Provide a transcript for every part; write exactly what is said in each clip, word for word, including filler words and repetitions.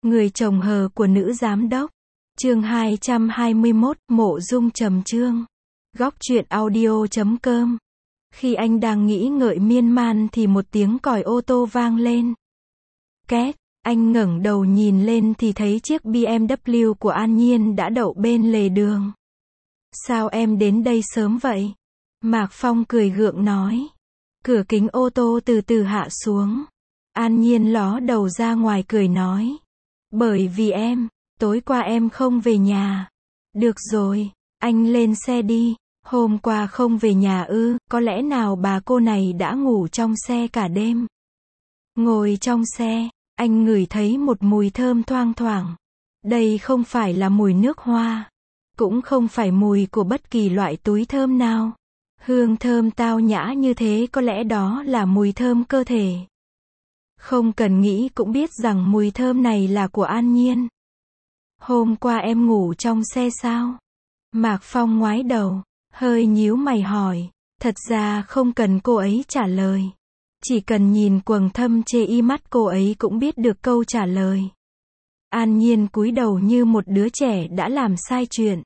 Người chồng hờ của nữ giám đốc. Chương hai trăm hai mươi mốt, Mộ Dung Trầm Chương. Góc truyện audio chấm com. Khi anh đang nghĩ ngợi miên man thì một tiếng còi ô tô vang lên. Két, anh ngẩng đầu nhìn lên thì thấy chiếc bê em vê của An Nhiên đã đậu bên lề đường. Sao em đến đây sớm vậy? Mạc Phong cười gượng nói. Cửa kính ô tô từ từ hạ xuống. An Nhiên ló đầu ra ngoài cười nói. Bởi vì em, tối qua em không về nhà. Được rồi, anh lên xe đi. Hôm qua không về nhà ư, có lẽ nào bà cô này đã ngủ trong xe cả đêm. Ngồi trong xe, anh ngửi thấy một mùi thơm thoang thoảng. Đây không phải là mùi nước hoa, cũng không phải mùi của bất kỳ loại túi thơm nào. Hương thơm tao nhã như thế có lẽ đó là mùi thơm cơ thể. Không cần nghĩ cũng biết rằng mùi thơm này là của An Nhiên. Hôm qua em ngủ trong xe sao? Mạc Phong ngoái đầu, hơi nhíu mày hỏi. Thật ra không cần cô ấy trả lời. Chỉ cần nhìn quầng thâm chê y mắt cô ấy cũng biết được câu trả lời. An Nhiên cúi đầu như một đứa trẻ đã làm sai chuyện.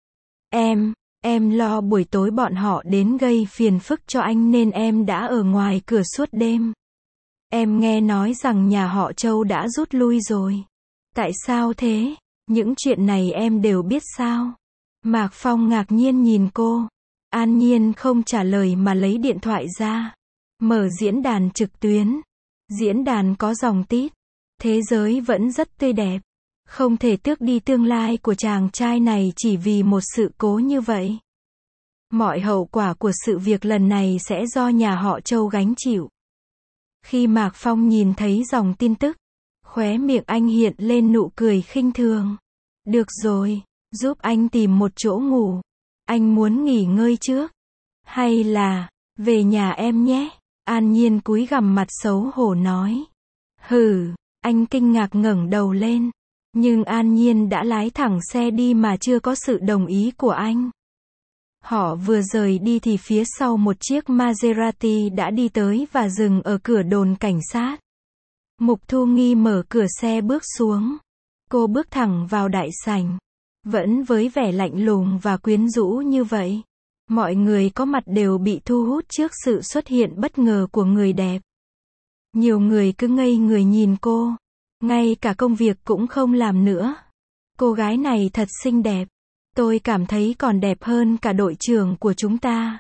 Em, em lo buổi tối bọn họ đến gây phiền phức cho anh nên em đã ở ngoài cửa suốt đêm. Em nghe nói rằng nhà họ Châu đã rút lui rồi. Tại sao thế? Những chuyện này em đều biết sao? Mạc Phong ngạc nhiên nhìn cô. An Nhiên không trả lời mà lấy điện thoại ra. Mở diễn đàn trực tuyến. Diễn đàn có dòng tít. Thế giới vẫn rất tươi đẹp. Không thể tước đi tương lai của chàng trai này chỉ vì một sự cố như vậy. Mọi hậu quả của sự việc lần này sẽ do nhà họ Châu gánh chịu. Khi Mạc Phong nhìn thấy dòng tin tức, khóe miệng anh hiện lên nụ cười khinh thường. Được rồi, giúp anh tìm một chỗ ngủ. Anh muốn nghỉ ngơi trước. Hay là, về nhà em nhé. An Nhiên cúi gằm mặt xấu hổ nói. Hừ, anh kinh ngạc ngẩng đầu lên. Nhưng An Nhiên đã lái thẳng xe đi mà chưa có sự đồng ý của anh. Họ vừa rời đi thì phía sau một chiếc Maserati đã đi tới và dừng ở cửa đồn cảnh sát. Mục Thu Nghi mở cửa xe bước xuống. Cô bước thẳng vào đại sảnh. Vẫn với vẻ lạnh lùng và quyến rũ như vậy. Mọi người có mặt đều bị thu hút trước sự xuất hiện bất ngờ của người đẹp. Nhiều người cứ ngây người nhìn cô. Ngay cả công việc cũng không làm nữa. Cô gái này thật xinh đẹp. Tôi cảm thấy còn đẹp hơn cả đội trưởng của chúng ta.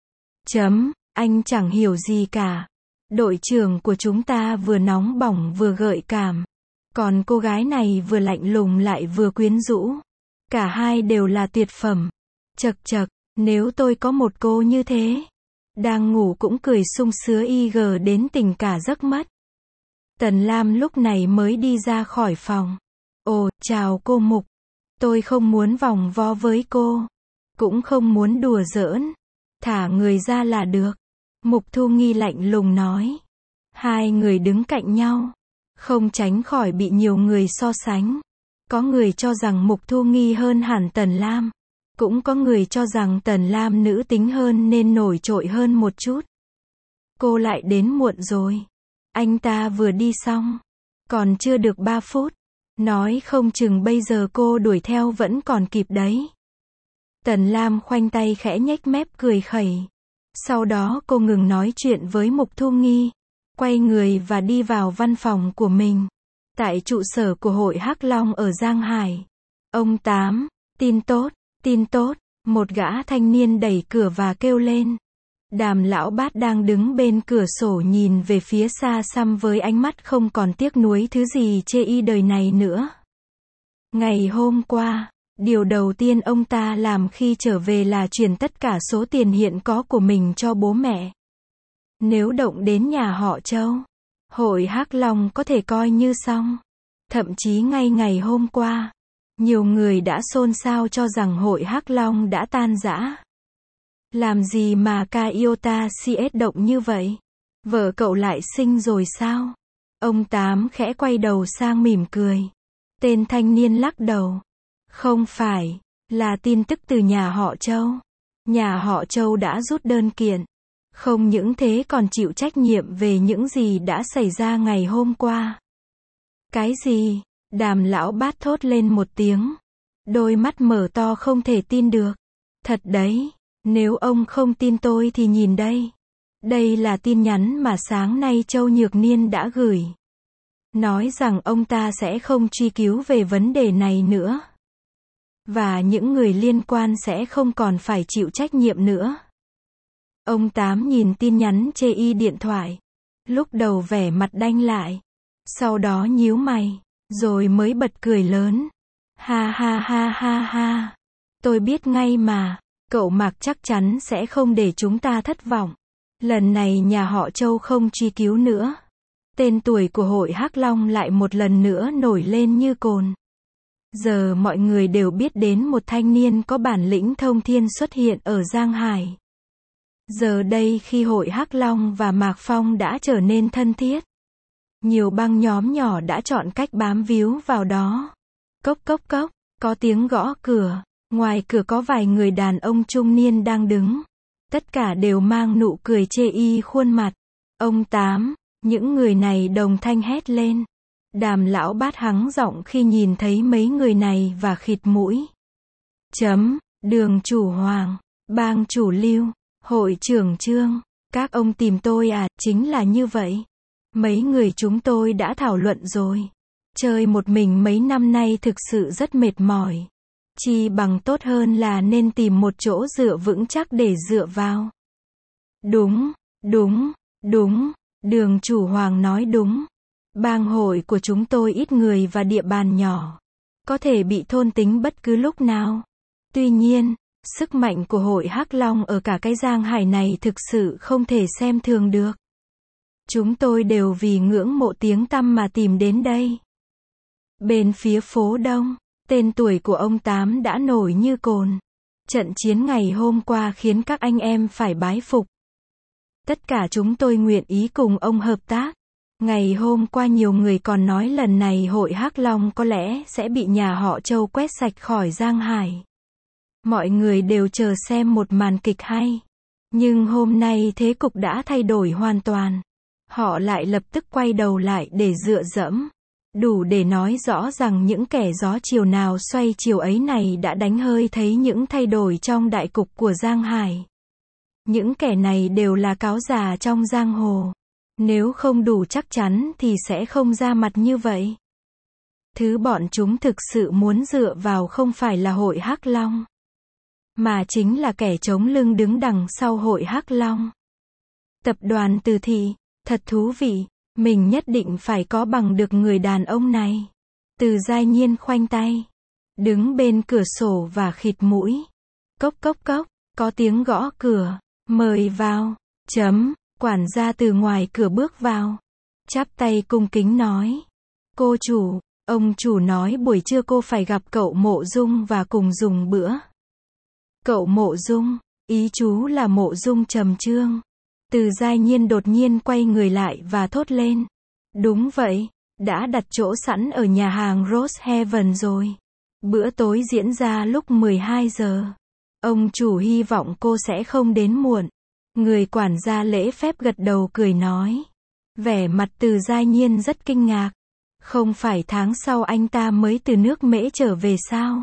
Chấm, anh chẳng hiểu gì cả. Đội trưởng của chúng ta vừa nóng bỏng vừa gợi cảm. Còn cô gái này vừa lạnh lùng lại vừa quyến rũ. Cả hai đều là tuyệt phẩm. Chật chật, nếu tôi có một cô như thế. Đang ngủ cũng cười sung sướng y gờ đến tỉnh cả giấc mất. Tần Lam lúc này mới đi ra khỏi phòng. Ồ, chào cô Mục. Tôi không muốn vòng vo với cô. Cũng không muốn đùa giỡn. Thả người ra là được. Mục Thu Nghi lạnh lùng nói. Hai người đứng cạnh nhau. Không tránh khỏi bị nhiều người so sánh. Có người cho rằng Mục Thu Nghi hơn hẳn Tần Lam. Cũng có người cho rằng Tần Lam nữ tính hơn nên nổi trội hơn một chút. Cô lại đến muộn rồi. Anh ta vừa đi xong. Còn chưa được ba phút. Nói không chừng bây giờ cô đuổi theo vẫn còn kịp đấy. Tần Lam khoanh tay khẽ nhếch mép cười khẩy. Sau đó cô ngừng nói chuyện với Mục Thu Nghi. Quay người và đi vào văn phòng của mình. Tại trụ sở của hội Hắc Long ở Giang Hải. Ông Tám, tin tốt, tin tốt. Một gã thanh niên đẩy cửa và kêu lên. Đàm lão bát đang đứng bên cửa sổ nhìn về phía xa xăm với ánh mắt không còn tiếc nuối thứ gì chê y đời này nữa. Ngày hôm qua, điều đầu tiên ông ta làm khi trở về là chuyển tất cả số tiền hiện có của mình cho bố mẹ. Nếu động đến nhà họ Châu, hội Hắc Long có thể coi như xong. Thậm chí ngay ngày hôm qua, nhiều người đã xôn xao cho rằng hội Hắc Long đã tan rã. Làm gì mà Kaiota xê ét động như vậy? Vợ cậu lại sinh rồi sao? Ông Tám khẽ quay đầu sang mỉm cười. Tên thanh niên lắc đầu. Không phải, là tin tức từ nhà họ Châu. Nhà họ Châu đã rút đơn kiện. Không những thế còn chịu trách nhiệm về những gì đã xảy ra ngày hôm qua. Cái gì? Đàm lão bát thốt lên một tiếng. Đôi mắt mở to không thể tin được. Thật đấy, nếu ông không tin tôi thì nhìn đây. Đây là tin nhắn mà sáng nay Châu Nhược Niên đã gửi. Nói rằng ông ta sẽ không truy cứu về vấn đề này nữa. Và những người liên quan sẽ không còn phải chịu trách nhiệm nữa. Ông Tám nhìn tin nhắn chê y điện thoại. Lúc đầu vẻ mặt đanh lại. Sau đó nhíu mày. Rồi mới bật cười lớn. Ha ha ha ha ha. Tôi biết ngay mà. Cậu Mạc chắc chắn sẽ không để chúng ta thất vọng. Lần này nhà họ Châu không truy cứu nữa. Tên tuổi của hội Hắc Long lại một lần nữa nổi lên như cồn. Giờ mọi người đều biết đến một thanh niên có bản lĩnh thông thiên xuất hiện ở Giang Hải. Giờ đây khi hội Hắc Long và Mạc Phong đã trở nên thân thiết. Nhiều băng nhóm nhỏ đã chọn cách bám víu vào đó. Cốc cốc cốc, có tiếng gõ cửa. Ngoài cửa có vài người đàn ông trung niên đang đứng. Tất cả đều mang nụ cười chê y khuôn mặt. Ông Tám, những người này đồng thanh hét lên. Đàm lão bát hắng giọng khi nhìn thấy mấy người này và khịt mũi. Chấm, Đường chủ Hoàng, Bang chủ Lưu, hội trưởng Trương, các ông tìm tôi à, chính là như vậy. Mấy người chúng tôi đã thảo luận rồi. Chơi một mình mấy năm nay thực sự rất mệt mỏi. Chi bằng tốt hơn là nên tìm một chỗ dựa vững chắc để dựa vào. Đúng, đúng, đúng, Đường chủ Hoàng nói đúng. Bang hội của chúng tôi ít người và địa bàn nhỏ. Có thể bị thôn tính bất cứ lúc nào. Tuy nhiên, sức mạnh của hội Hắc Long ở cả cái Giang Hải này thực sự không thể xem thường được. Chúng tôi đều vì ngưỡng mộ tiếng tăm mà tìm đến đây. Bên phía phố Đông, tên tuổi của ông Tám đã nổi như cồn. Trận chiến ngày hôm qua khiến các anh em phải bái phục. Tất cả chúng tôi nguyện ý cùng ông hợp tác. Ngày hôm qua nhiều người còn nói lần này hội Hắc Long có lẽ sẽ bị nhà họ Châu quét sạch khỏi Giang Hải. Mọi người đều chờ xem một màn kịch hay. Nhưng hôm nay thế cục đã thay đổi hoàn toàn. Họ lại lập tức quay đầu lại để dựa dẫm. Đủ để nói rõ rằng những kẻ gió chiều nào xoay chiều ấy này đã đánh hơi thấy những thay đổi trong đại cục của Giang Hải. Những kẻ này đều là cáo già trong giang hồ. Nếu không đủ chắc chắn thì sẽ không ra mặt như vậy. Thứ bọn chúng thực sự muốn dựa vào không phải là hội Hắc Long, mà chính là kẻ chống lưng đứng đằng sau hội Hắc Long. Tập đoàn Từ Thị, thật thú vị, mình nhất định phải có bằng được người đàn ông này. Từ Giai Nhiên khoanh tay, đứng bên cửa sổ và khịt mũi. Cốc cốc cốc, có tiếng gõ cửa, mời vào, chấm. Quản gia từ ngoài cửa bước vào. Chắp tay cung kính nói. Cô chủ, ông chủ nói buổi trưa cô phải gặp cậu Mộ Dung và cùng dùng bữa. Cậu Mộ Dung, ý chú là Mộ Dung Trầm Trương. Từ Giai Nhiên đột nhiên quay người lại và thốt lên. Đúng vậy, đã đặt chỗ sẵn ở nhà hàng Rose Heaven rồi. Bữa tối diễn ra lúc mười hai giờ. Ông chủ hy vọng cô sẽ không đến muộn. Người quản gia lễ phép gật đầu cười nói. Vẻ mặt Từ Giai Nhiên rất kinh ngạc. Không phải tháng sau anh ta mới từ nước Mễ trở về sao?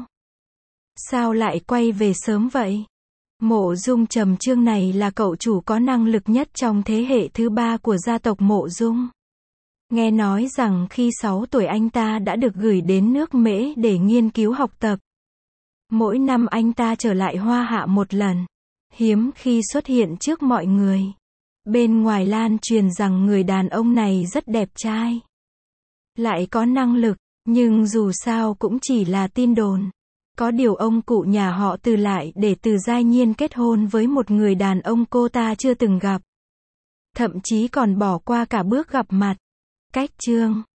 Sao lại quay về sớm vậy? Mộ Dung Trầm Trương này là cậu chủ có năng lực nhất trong thế hệ thứ ba của gia tộc Mộ Dung. Nghe nói rằng khi sáu tuổi anh ta đã được gửi đến nước Mễ để nghiên cứu học tập. Mỗi năm anh ta trở lại Hoa Hạ một lần. Hiếm khi xuất hiện trước mọi người. Bên ngoài lan truyền rằng người đàn ông này rất đẹp trai. Lại có năng lực, nhưng dù sao cũng chỉ là tin đồn. Có điều ông cụ nhà họ Từ lại để Từ Giai Nhiên kết hôn với một người đàn ông cô ta chưa từng gặp. Thậm chí còn bỏ qua cả bước gặp mặt. Cách chương